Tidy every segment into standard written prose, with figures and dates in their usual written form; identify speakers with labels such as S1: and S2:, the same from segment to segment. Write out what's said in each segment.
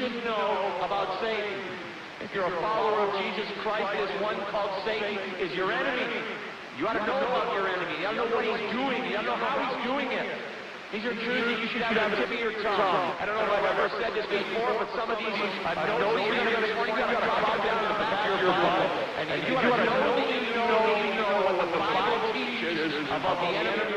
S1: should know about Satan. If you're a follower of Jesus Christ, this one called Satan is your enemy. You ought to know about your enemy. You ought to know what he's doing. You ought to know how he's doing it. These are truths that you should have on the tip of your tongue. I don't know if I've ever said this before, but some of these I know you're going to drop down to the back of your Bible. And you ought to know that you know what the Bible teaches about the enemy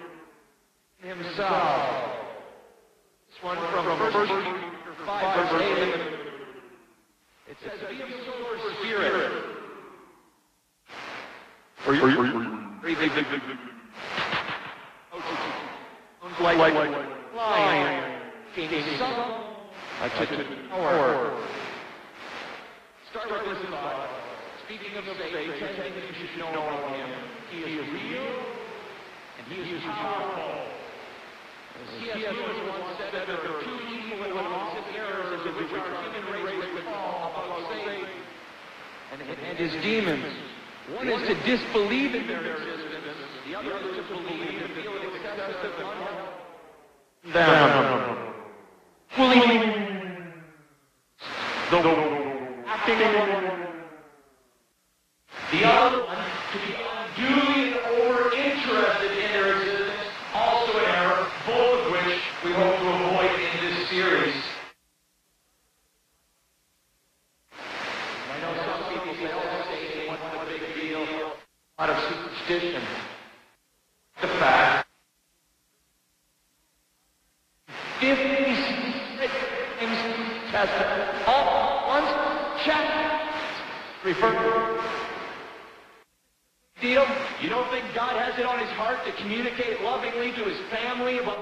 S1: himself. This one from 1 Peter 5, verse 8. It says, be of sober spirit. Start with this thought. Speaking of Satan, 10 things you should know about him. He is real, and he is powerful. C.S. Lewis once said that there are two evil and opposite errors in which our human race would fall about Satan and his demons. One is to disbelieve in their existence. The other is to believe and feel an excessive them. Fully acting the other one to be unduly and over-interested in their existence, also an error, both of which we hope to avoid in this series. I know some people say, oh, Satan, what's the big deal? A lot of superstition. The fact, 56 things tested, all once checked, referred deal. You don't think God has it on his heart to communicate lovingly to his family about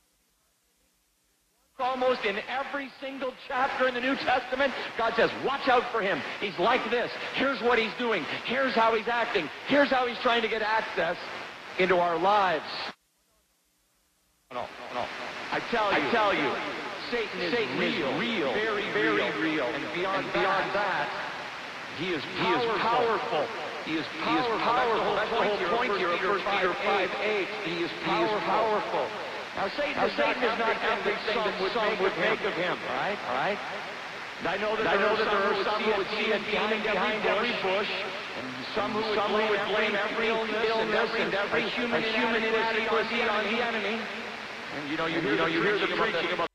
S1: almost in every single chapter in the New Testament? God says, watch out for him. He's like this. Here's what he's doing. Here's how he's acting. Here's how he's trying to get access into our lives. No. I tell you, Satan is real, very, very real. And beyond that, he is powerful. He is powerful. That's the whole point here of 1 Peter 5:8. He is powerful. Now, Satan is not everything that some would make of him, right? All right? I know that there are some who would see a demon behind every bush, and some who would blame every illness and every human inadequacy on the enemy. And you hear the preaching about